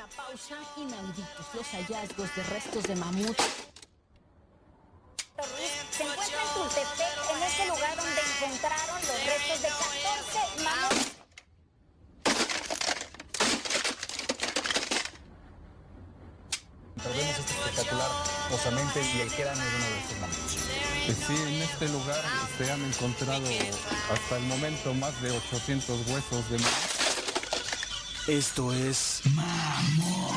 pausa. Inauditos los hallazgos de restos de mamut. Se encuentra en Tultepec, en este lugar donde encontraron los restos de 14 mamuts. Vemos este espectacular osamente y el cráneo de uno de estos mamuts. Sí, en este lugar se han encontrado hasta el momento más de 800 huesos de mamut. Esto es Mamut.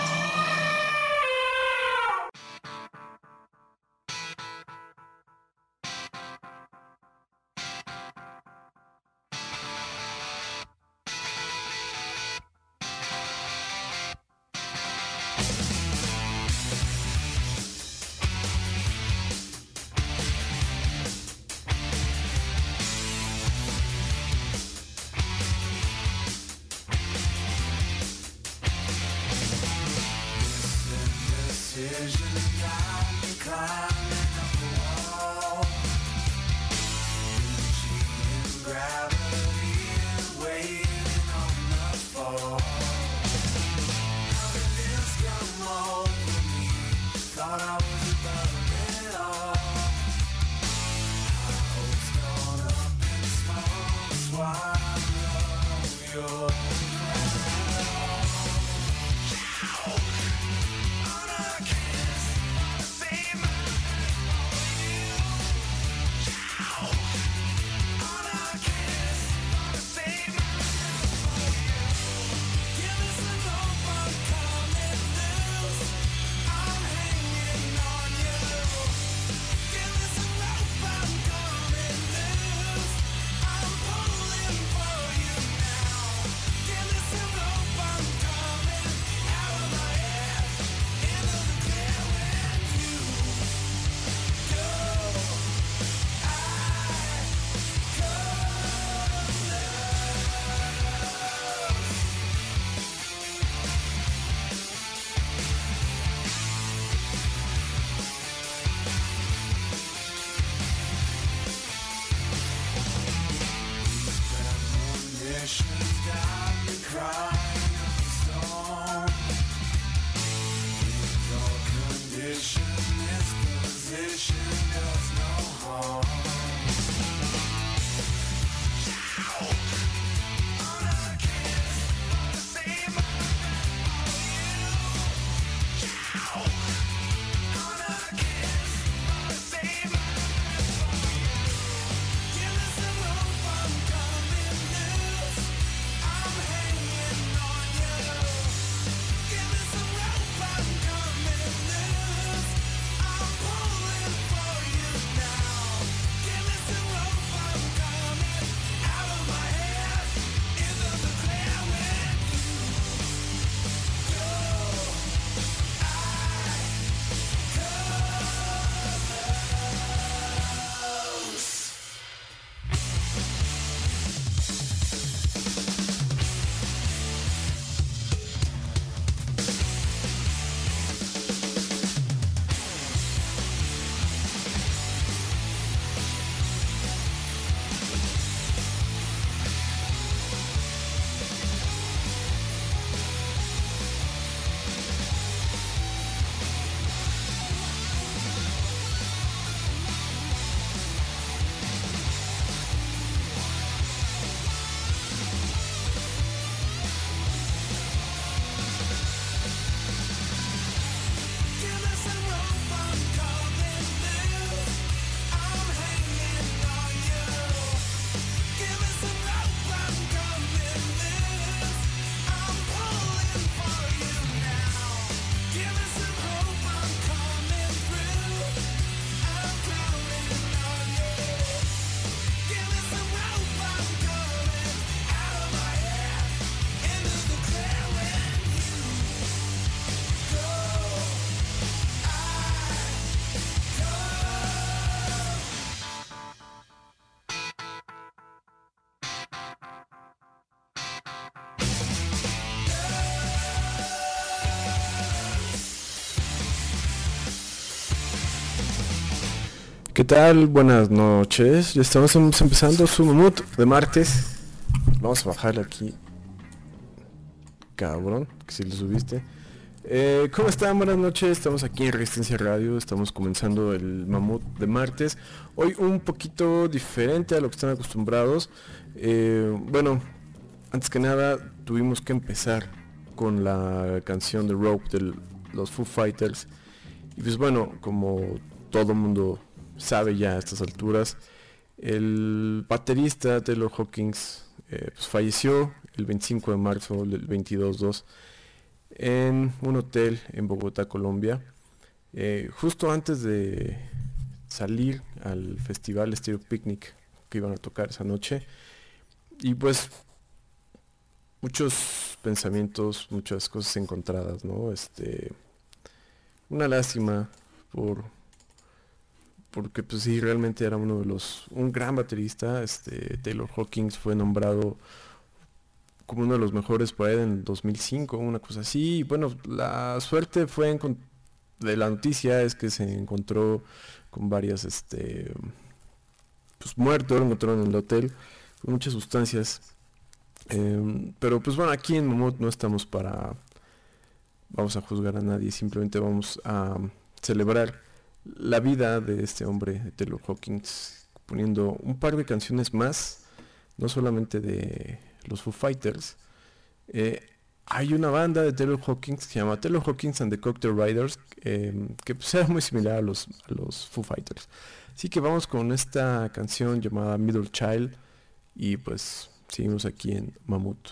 ¿Qué tal? Buenas noches. Ya estamos empezando su Mamut de martes. Vamos a bajarle aquí cabrón, que si lo subiste. ¿Cómo están? Buenas noches, estamos aquí en Resistencia Radio, estamos comenzando el Mamut de martes. Hoy un poquito diferente a lo que están acostumbrados. Bueno, antes que nada tuvimos que empezar con la canción de Rope de los Foo Fighters. Y pues bueno, como todo mundo sabe ya a estas alturas, el baterista Taylor Hawkins pues falleció el 25 de marzo del 22-2 en un hotel en Bogotá, Colombia, justo antes de salir al festival Stereo Picnic que iban a tocar esa noche. Y pues muchos pensamientos, muchas cosas encontradas, ¿no? Una lástima porque pues sí, realmente era un gran baterista. Taylor Hawkins fue nombrado como uno de los mejores por ahí en 2005, una cosa así. Y bueno, la suerte fue de la noticia es que se encontró con varias pues muerto, lo encontraron en el hotel con muchas sustancias. Pero pues bueno, aquí en Mamut no estamos vamos a juzgar a nadie, simplemente vamos a celebrar la vida de este hombre, de Taylor Hawkins, poniendo un par de canciones más, no solamente de los Foo Fighters. Hay una banda de Taylor Hawkins que se llama Taylor Hawkins and the Cocktail Riders, que pues era muy similar a los Foo Fighters. Así que vamos con esta canción llamada Middle Child y pues seguimos aquí en Mamut.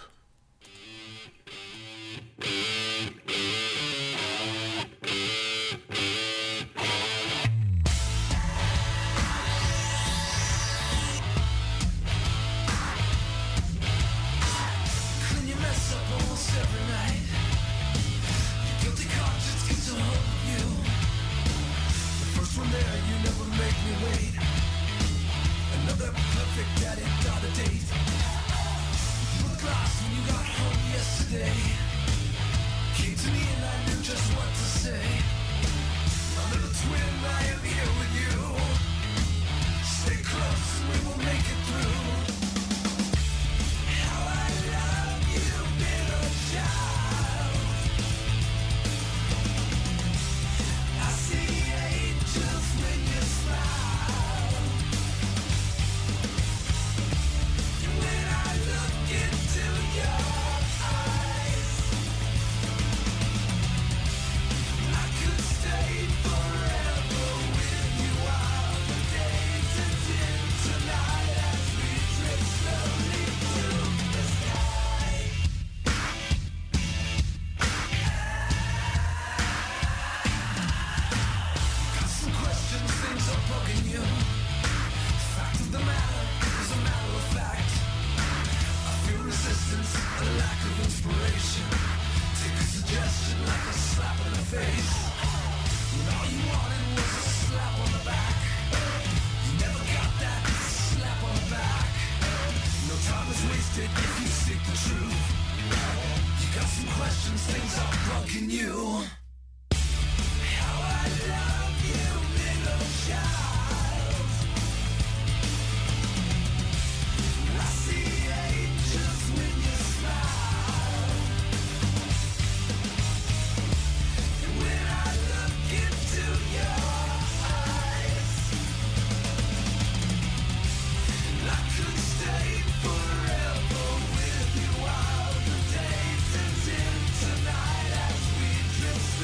Tonight as we drift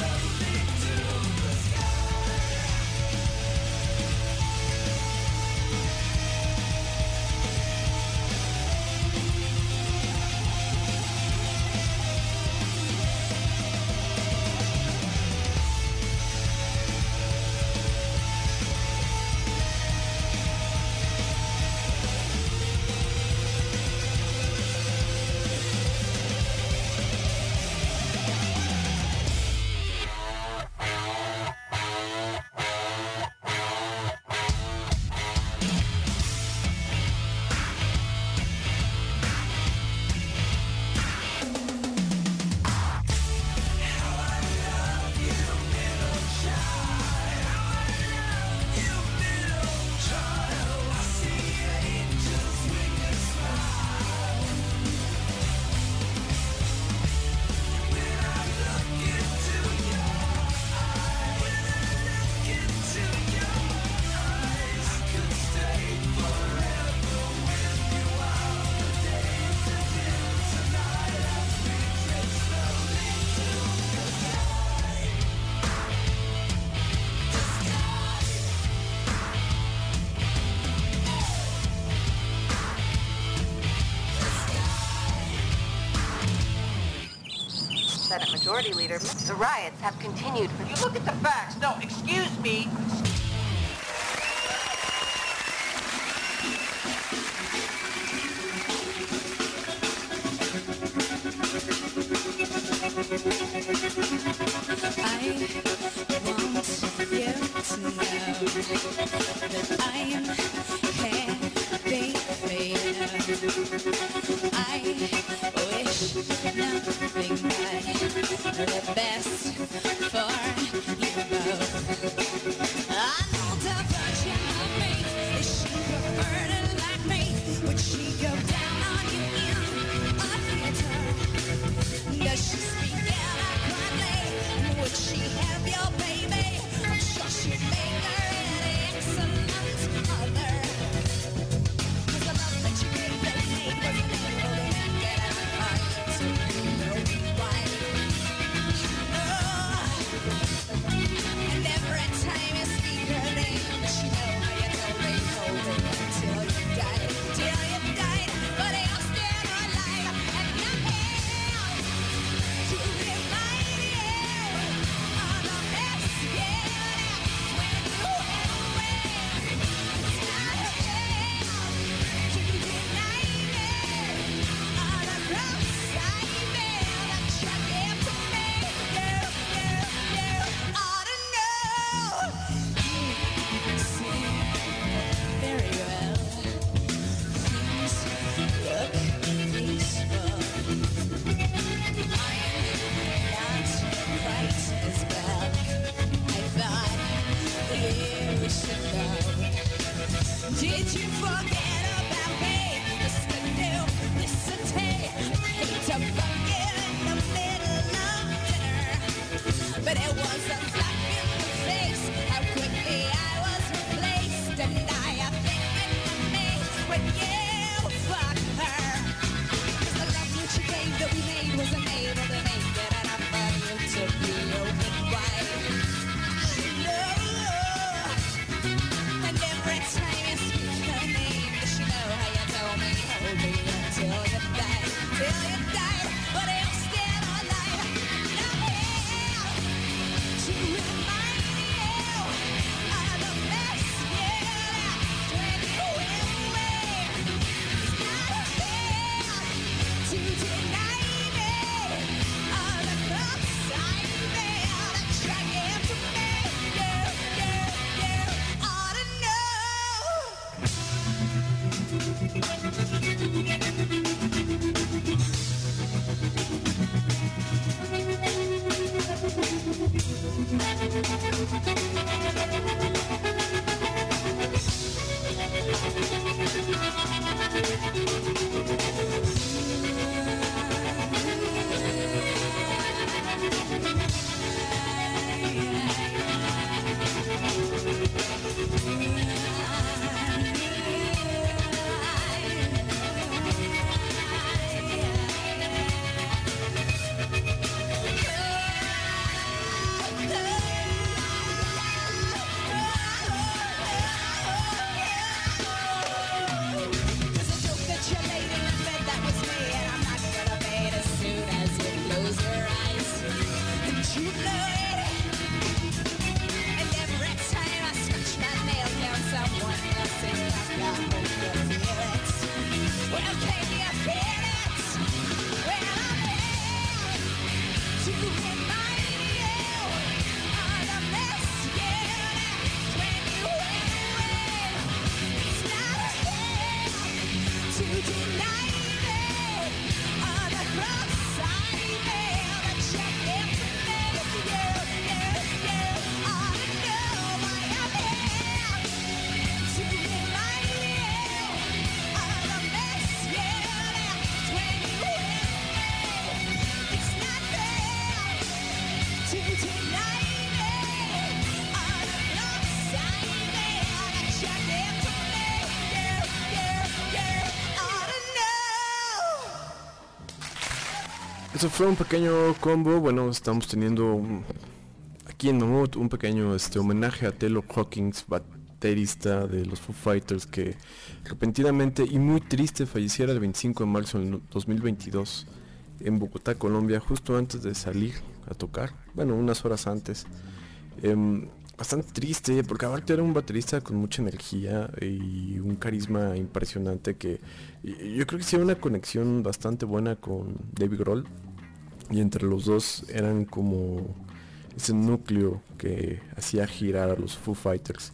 Senate Majority Leader, the riots have continued for... You look at the facts. No, excuse me. Eso fue un pequeño combo. Bueno, estamos teniendo aquí en Mamut un pequeño homenaje a Taylor Hawkins, baterista de los Foo Fighters, que repentinamente y muy triste falleciera el 25 de marzo del 2022 en Bogotá, Colombia, justo antes de salir a tocar, bueno, unas horas antes. Bastante triste, porque aparte era un baterista con mucha energía y un carisma impresionante que yo creo que sí era una conexión bastante buena con Dave Grohl, y entre los dos eran como ese núcleo que hacía girar a los Foo Fighters.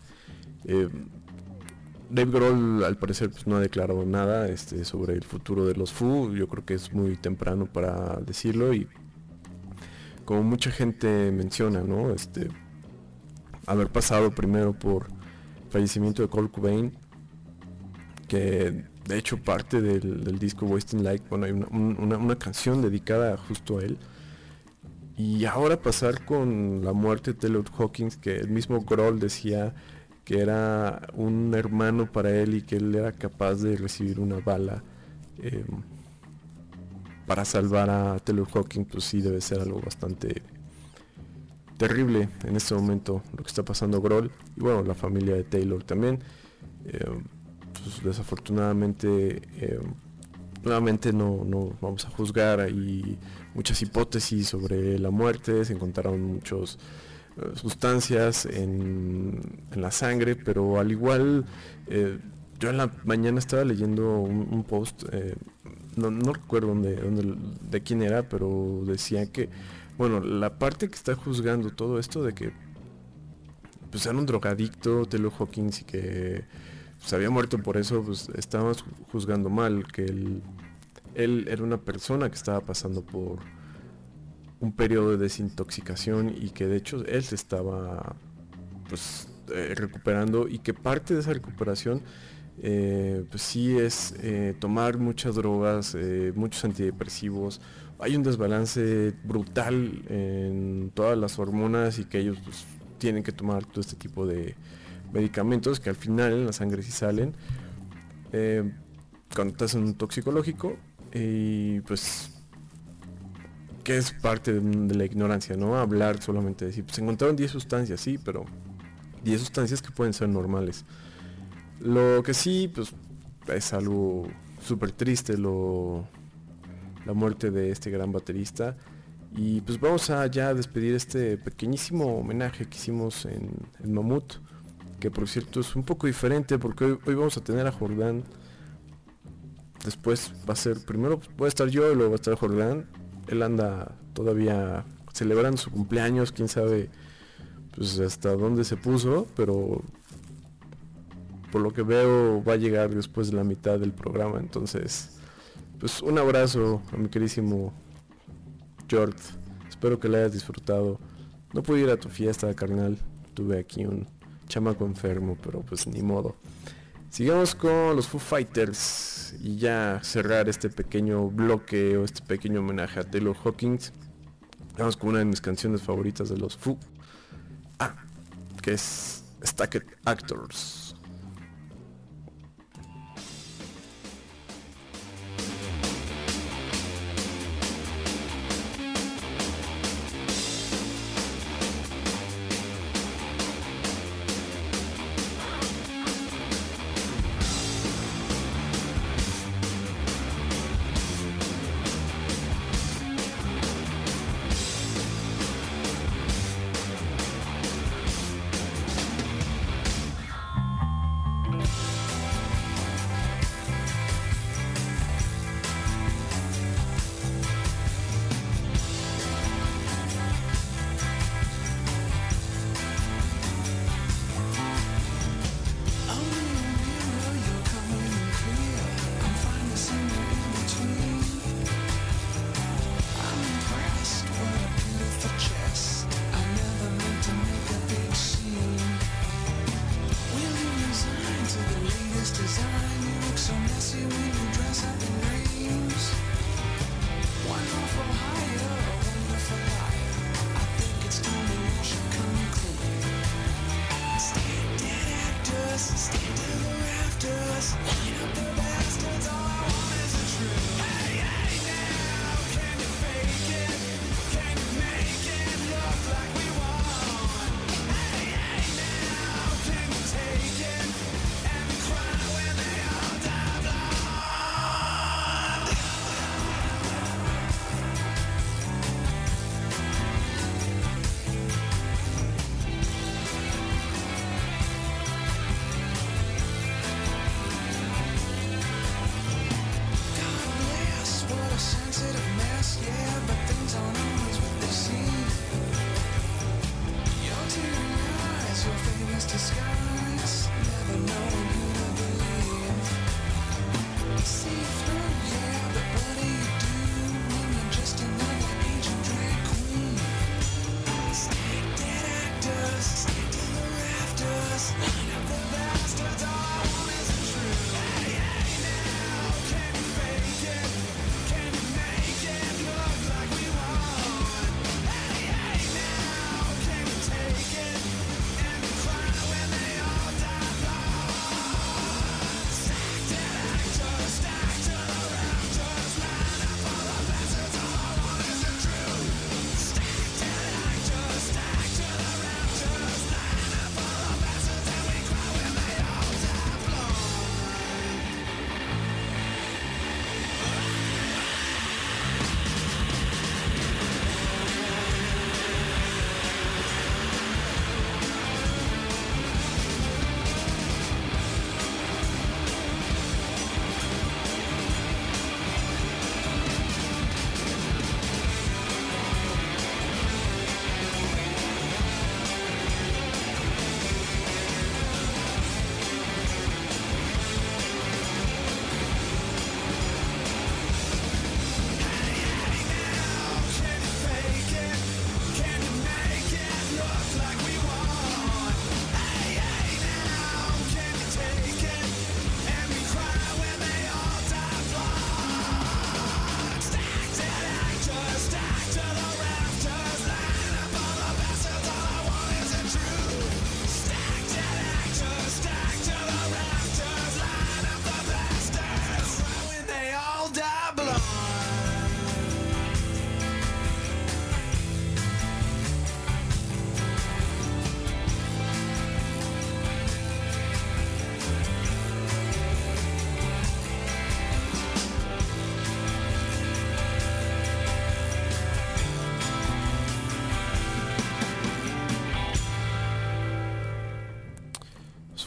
Dave Grohl al parecer pues, no ha declarado nada sobre el futuro de los Foo. Yo creo que es muy temprano para decirlo, y como mucha gente menciona, ¿no? Haber pasado primero por el fallecimiento de Kurt Cobain, que de hecho parte del disco Wasting Light, bueno, hay una canción dedicada justo a él, y ahora pasar con la muerte de Taylor Hawkins, que el mismo Grohl decía que era un hermano para él y que él era capaz de recibir una bala para salvar a Taylor Hawkins, pues sí debe ser algo bastante terrible en este momento lo que está pasando Grohl, y bueno, la familia de Taylor también. Pues desafortunadamente nuevamente no vamos a juzgar, hay muchas hipótesis sobre la muerte, se encontraron muchas sustancias en la sangre, pero al igual yo en la mañana estaba leyendo un post, no recuerdo de quién era, pero decía que bueno, la parte que está juzgando todo esto de que pues era un drogadicto Taylor Hawkins y que se había muerto por eso, pues estábamos juzgando mal, que él era una persona que estaba pasando por un periodo de desintoxicación y que de hecho él se estaba pues recuperando, y que parte de esa recuperación pues sí es tomar muchas drogas, muchos antidepresivos. Hay un desbalance brutal en todas las hormonas, y que ellos pues, tienen que tomar todo este tipo de medicamentos que al final en la sangre sí salen cuando estás en un toxicológico, y pues que es parte de la ignorancia, ¿no? Hablar solamente de decir, pues encontraron 10 sustancias, sí, pero 10 sustancias que pueden ser normales. Lo que sí, pues es algo súper triste la muerte de este gran baterista, y pues vamos a ya despedir este pequeñísimo homenaje que hicimos en Mamut, que por cierto es un poco diferente porque hoy vamos a tener a Jordán, después va a ser, primero voy a estar yo y luego va a estar Jordán. Él anda todavía celebrando su cumpleaños, quién sabe pues hasta dónde se puso, pero por lo que veo va a llegar después de la mitad del programa. Entonces pues un abrazo a mi querísimo George, espero que la hayas disfrutado. No pude ir a tu fiesta, carnal, tuve aquí un chamaco enfermo, pero pues ni modo. Sigamos con los Foo Fighters y ya cerrar este pequeño bloque o este pequeño homenaje a Taylor Hawkins. Vamos con una de mis canciones favoritas de los Foo, que es Stacked Actors.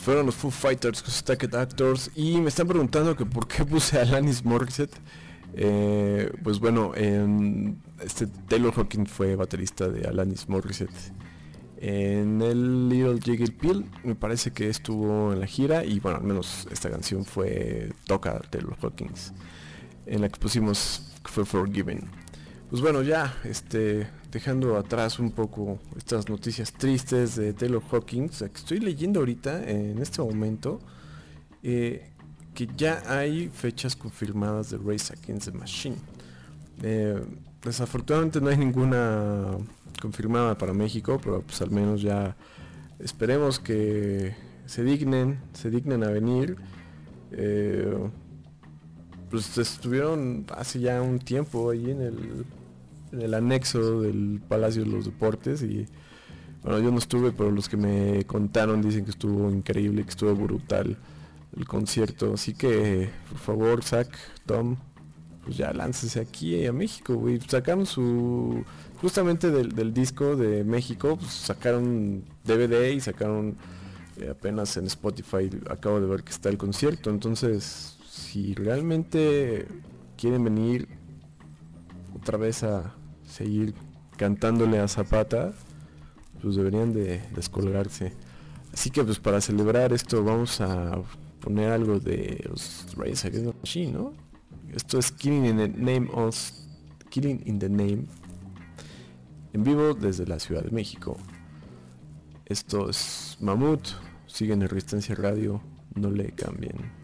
Fueron los Foo Fighters con Stacked Actors. Y me están preguntando que por qué puse a Alanis Morissette. Pues bueno, Taylor Hawkins fue baterista de Alanis Morissette en el Little Jiggle Pill. Me parece que estuvo en la gira. Y bueno, al menos esta canción toca Taylor Hawkins, en la que pusimos que fue Forgiven. Pues bueno, ya dejando atrás un poco estas noticias tristes de Taylor Hawkins, que estoy leyendo ahorita en este momento, que ya hay fechas confirmadas de Rage Against the Machine. Desafortunadamente no hay ninguna confirmada para México, pero pues al menos ya esperemos que se dignen a venir. Pues estuvieron hace ya un tiempo ahí en el anexo del Palacio de los Deportes, y bueno, yo no estuve, pero los que me contaron dicen que estuvo increíble, que estuvo brutal el concierto. Así que por favor, Zach, Tom, pues ya láncese aquí a México, güey. Sacaron justamente del disco de México, pues sacaron DVD y sacaron apenas en Spotify, acabo de ver que está el concierto. Entonces, si realmente quieren venir otra vez a seguir cantándole a Zapata, pues deberían de descolgarse. Así que pues para celebrar esto vamos a poner algo de los Rage Against the Machine, ¿no? Esto es Killing in the Name, en vivo desde la Ciudad de México. Esto es Mamut, siguen en Resistencia Radio, no le cambien.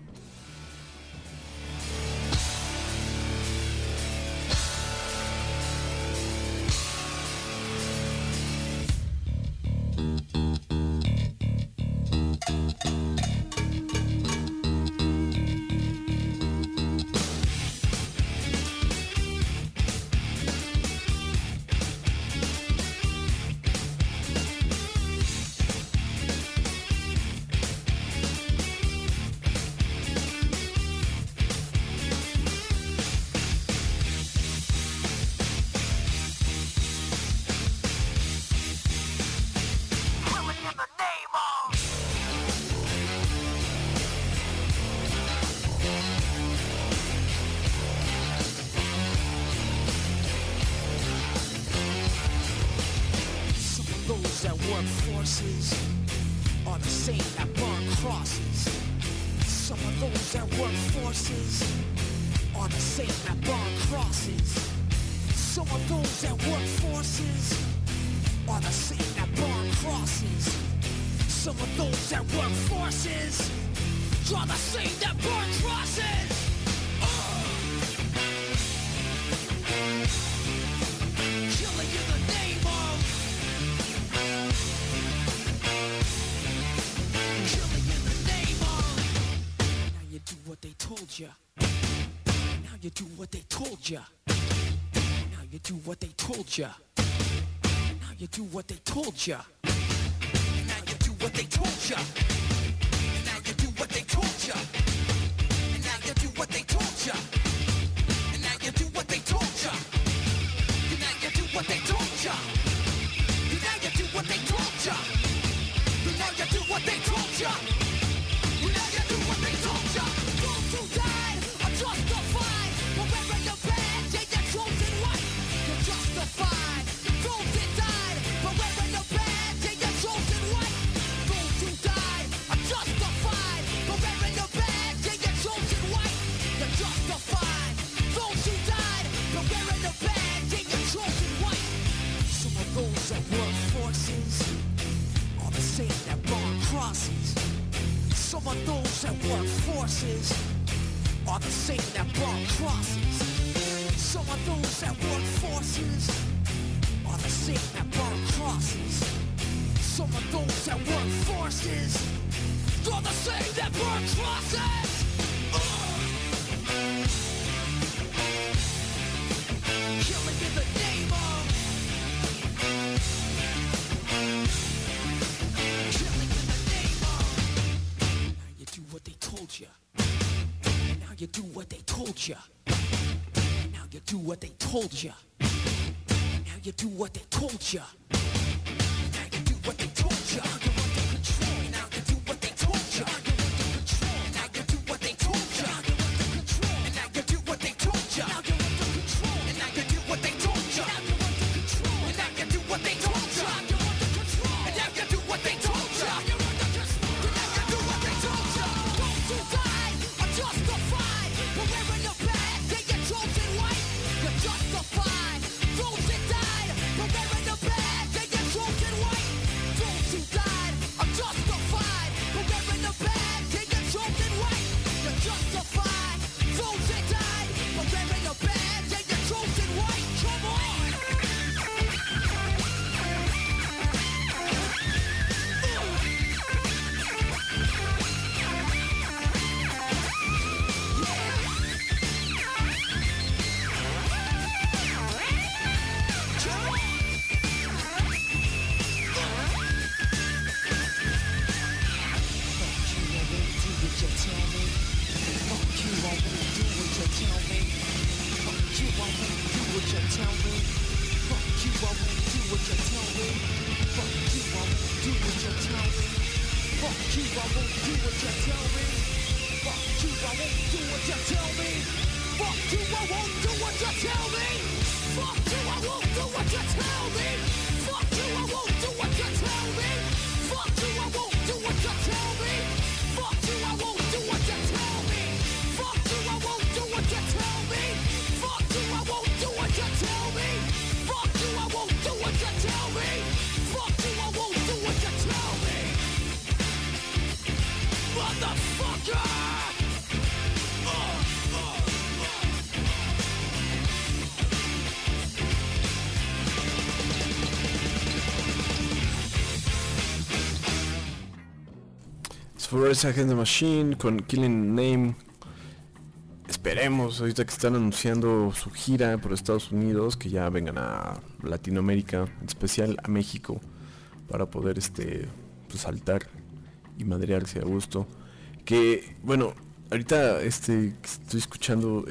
Florence Against the Machine con Killing Name. Esperemos ahorita que están anunciando su gira por Estados Unidos que ya vengan a Latinoamérica, en especial a México, para poder pues saltar y madrearse a gusto. Que bueno, ahorita estoy escuchando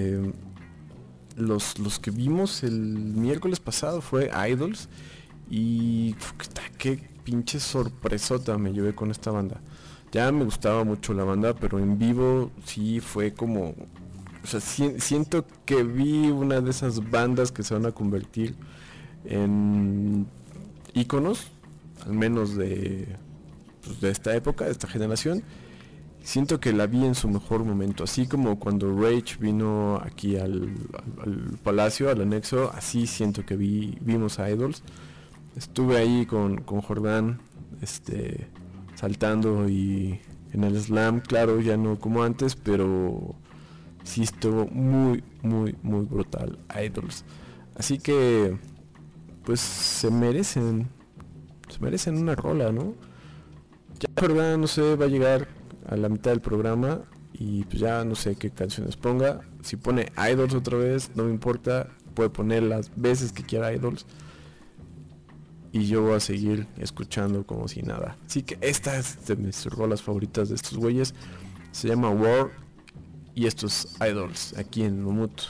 los que vimos el miércoles pasado fue Idols y qué pinche sorpresota me llevé con esta banda. Ya me gustaba mucho la banda, pero en vivo sí fue como... O sea, siento que vi una de esas bandas que se van a convertir en íconos, al menos de esta época, de esta generación. Siento que la vi en su mejor momento, así como cuando Rage vino aquí al Palacio, al anexo, así siento que vimos a Idols. Estuve ahí con Jordán, saltando y en el slam, claro, ya no como antes, pero sí estuvo muy brutal Idols. Así que pues se merecen una rola, ¿no? Ya verdad no sé, va a llegar a la mitad del programa y pues ya no sé qué canciones ponga. Si pone Idols otra vez, no me importa, puede poner las veces que quiera Idols. Y yo voy a seguir escuchando como si nada. Así que esta es de mis rolas favoritas de estos güeyes. Se llama War. Y esto es Idols, aquí en Mamut.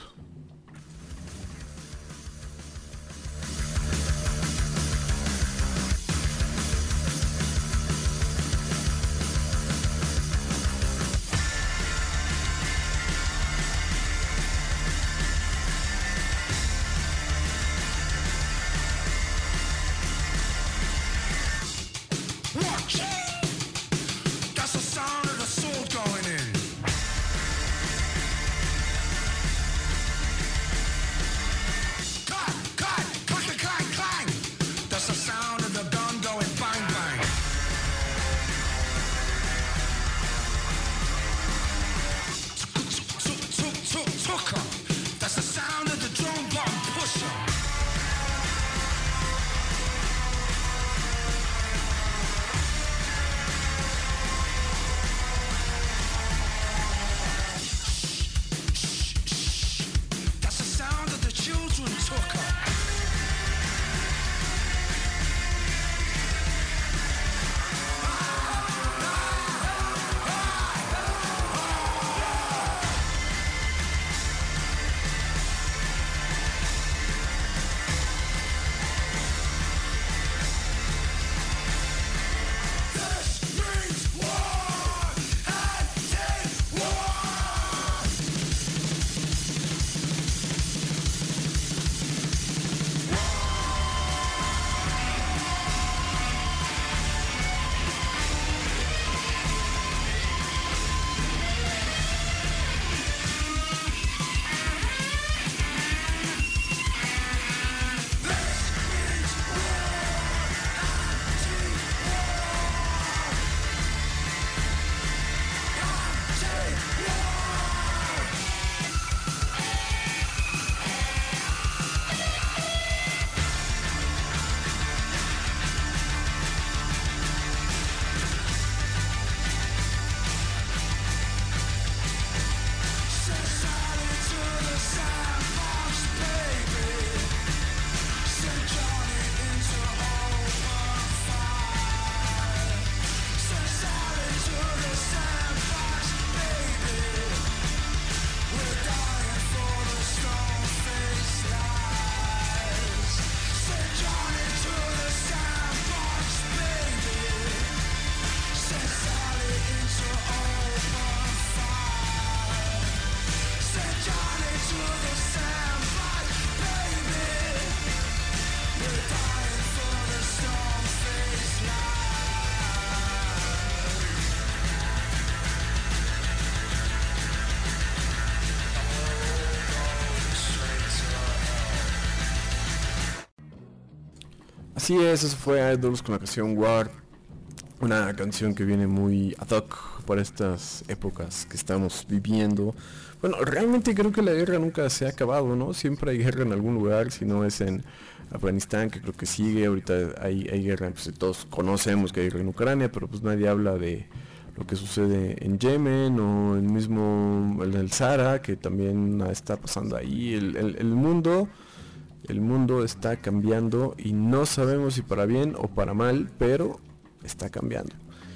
Así es, eso fue Idols con la canción War, una canción que viene muy ad hoc para estas épocas que estamos viviendo. Bueno, realmente creo que la guerra nunca se ha acabado, ¿no? Siempre hay guerra en algún lugar, si no es en Afganistán, que creo que sigue, ahorita hay guerra, pues todos conocemos que hay guerra en Ucrania, pero pues nadie habla de lo que sucede en Yemen o el mismo el Sahara, que también está pasando ahí. El mundo está cambiando y no sabemos si para bien o para mal, pero está cambiando.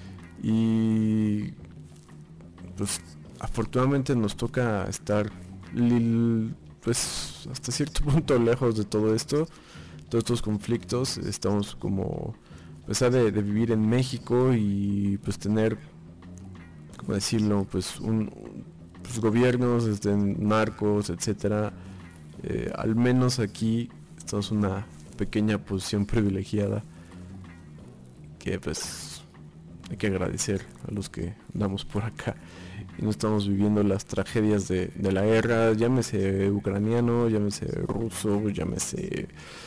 Y pues afortunadamente nos toca estar pues hasta cierto punto lejos de todo esto, todos estos conflictos. Estamos como, a pesar de vivir en México y pues tener, ¿cómo decirlo? Pues pues gobiernos, narcos, etcétera. Al menos aquí estamos en una pequeña posición privilegiada que pues hay que agradecer a los que andamos por acá y no estamos viviendo las tragedias de la guerra, llámese ucraniano, llámese ruso, llámese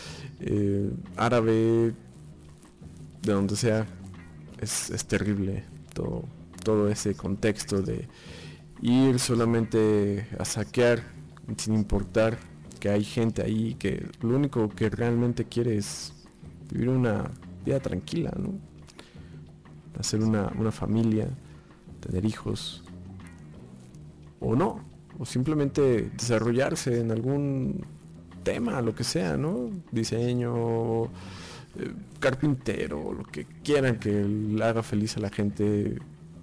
árabe, de donde sea. Es terrible todo ese contexto de ir solamente a saquear sin importar que hay gente ahí que lo único que realmente quiere es vivir una vida tranquila, ¿no? Hacer una familia, tener hijos, o no, o simplemente desarrollarse en algún tema, lo que sea, ¿no? Diseño, carpintero, lo que quieran que le haga feliz a la gente,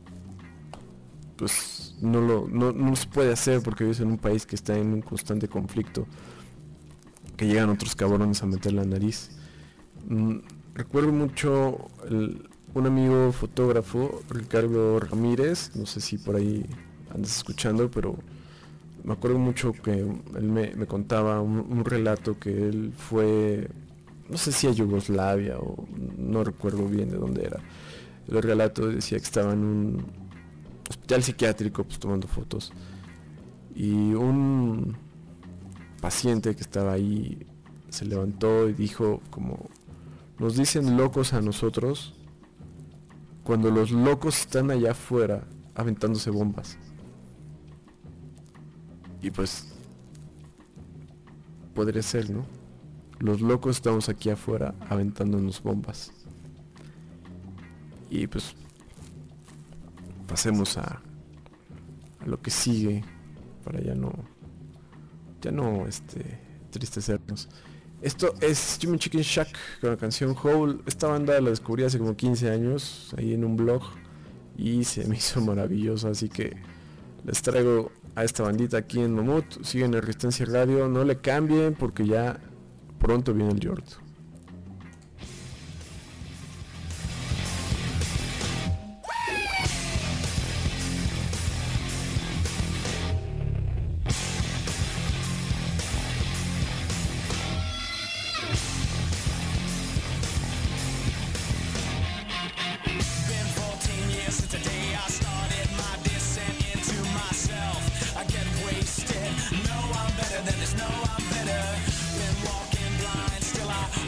pues no se puede hacer porque vives en un país que está en un constante conflicto, que llegan otros cabrones a meter la nariz. Recuerdo mucho un amigo fotógrafo, Ricardo Ramírez, no sé si por ahí andas escuchando, pero me acuerdo mucho que él me contaba un relato que él fue, no sé si a Yugoslavia o no recuerdo bien de dónde era. El relato decía que estaba en un hospital psiquiátrico pues tomando fotos y un paciente que estaba ahí se levantó y dijo como: nos dicen locos a nosotros cuando los locos están allá afuera aventándose bombas. Y pues podría ser, ¿no? Los locos estamos aquí afuera aventándonos bombas. Y pues pasemos a lo que sigue para ya no tristecernos. Esto es Jimmy Chicken Shack con la canción Hole. Esta banda la descubrí hace como 15 años ahí en un blog y se me hizo maravillosa, así que les traigo a esta bandita aquí en Mamut. Siguen en Resistencia Radio, no le cambien porque ya pronto viene el Yord. No, I'm better than this, no, I'm better. Been walking blind, still I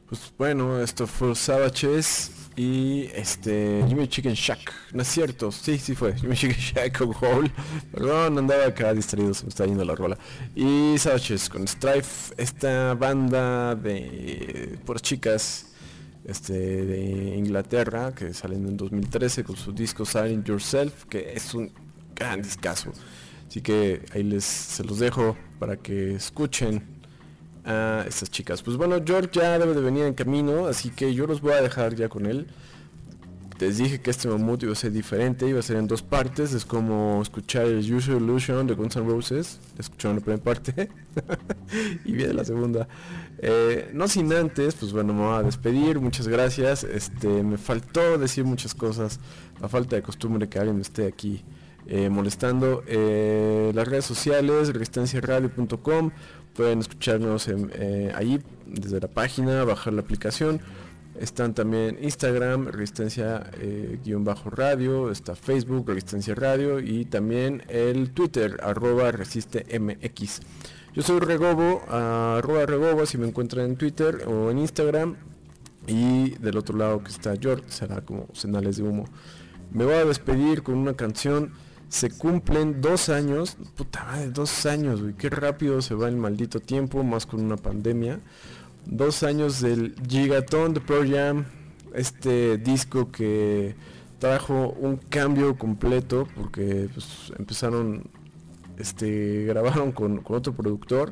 Pues bueno, esto fue Savages y Jimmy Chicken Shack. No es cierto, sí fue Jimmy Chicken Shack con Hole. Perdón, andaba acá distraído, se me está yendo la rola. Y Savages con Strife, esta banda de puras chicas de Inglaterra que salen en 2013 con su disco Silent Yourself, que es un gran discazo. Así que ahí se los dejo para que escuchen a estas chicas. Pues bueno, George ya debe de venir en camino, así que yo los voy a dejar ya con él. Les dije que este mamut iba a ser diferente, iba a ser en 2 partes. Es como escuchar el Use Illusion de Guns N' Roses. Escucharon la primera parte y viene la segunda. No sin antes, pues bueno, me voy a despedir. Muchas gracias. Me faltó decir muchas cosas, la falta de costumbre que alguien me esté aquí molestando. Las redes sociales, resistenciaradio.com. Pueden escucharnos allí desde la página, bajar la aplicación. Están también Instagram, Resistencia-radio, está Facebook, Resistencia Radio, y también el Twitter, @ResisteMX. Yo soy Regobo, @Regobo, si me encuentran en Twitter o en Instagram. Y del otro lado que está George, será como Señales de Humo. Me voy a despedir con una canción. Se cumplen 2 años, puta madre, 2 años, güey, qué rápido se va el maldito tiempo, más con una pandemia. 2 años del Gigaton de Pearl Jam, este disco que trajo un cambio completo porque pues, empezaron, grabaron con otro productor,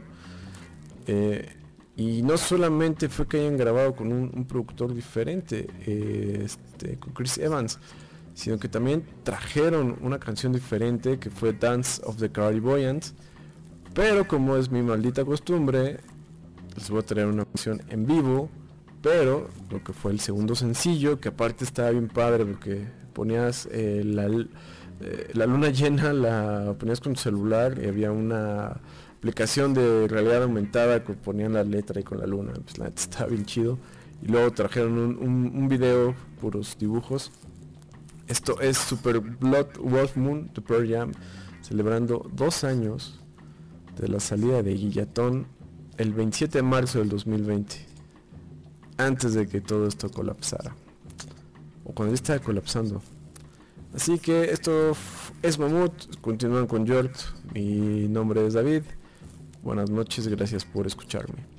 y no solamente fue que hayan grabado con un productor diferente, con Chris Evans, sino que también trajeron una canción diferente que fue Dance of the Clairvoyant. Pero como es mi maldita costumbre, les voy a traer una canción en vivo, pero lo que fue el segundo sencillo, que aparte estaba bien padre porque ponías la luna llena, la ponías con tu celular y había una aplicación de realidad aumentada que ponían la letra y con la luna, pues la neta estaba bien chido. Y luego trajeron un video, puros dibujos. Esto es Super Blood Wolf Moon de Pearl Jam, celebrando 2 años de la salida de Gigaton el 27 de marzo del 2020, antes de que todo esto colapsara, o cuando ya estaba colapsando. Así que esto es Mamut, continúan con George, mi nombre es David, buenas noches, gracias por escucharme.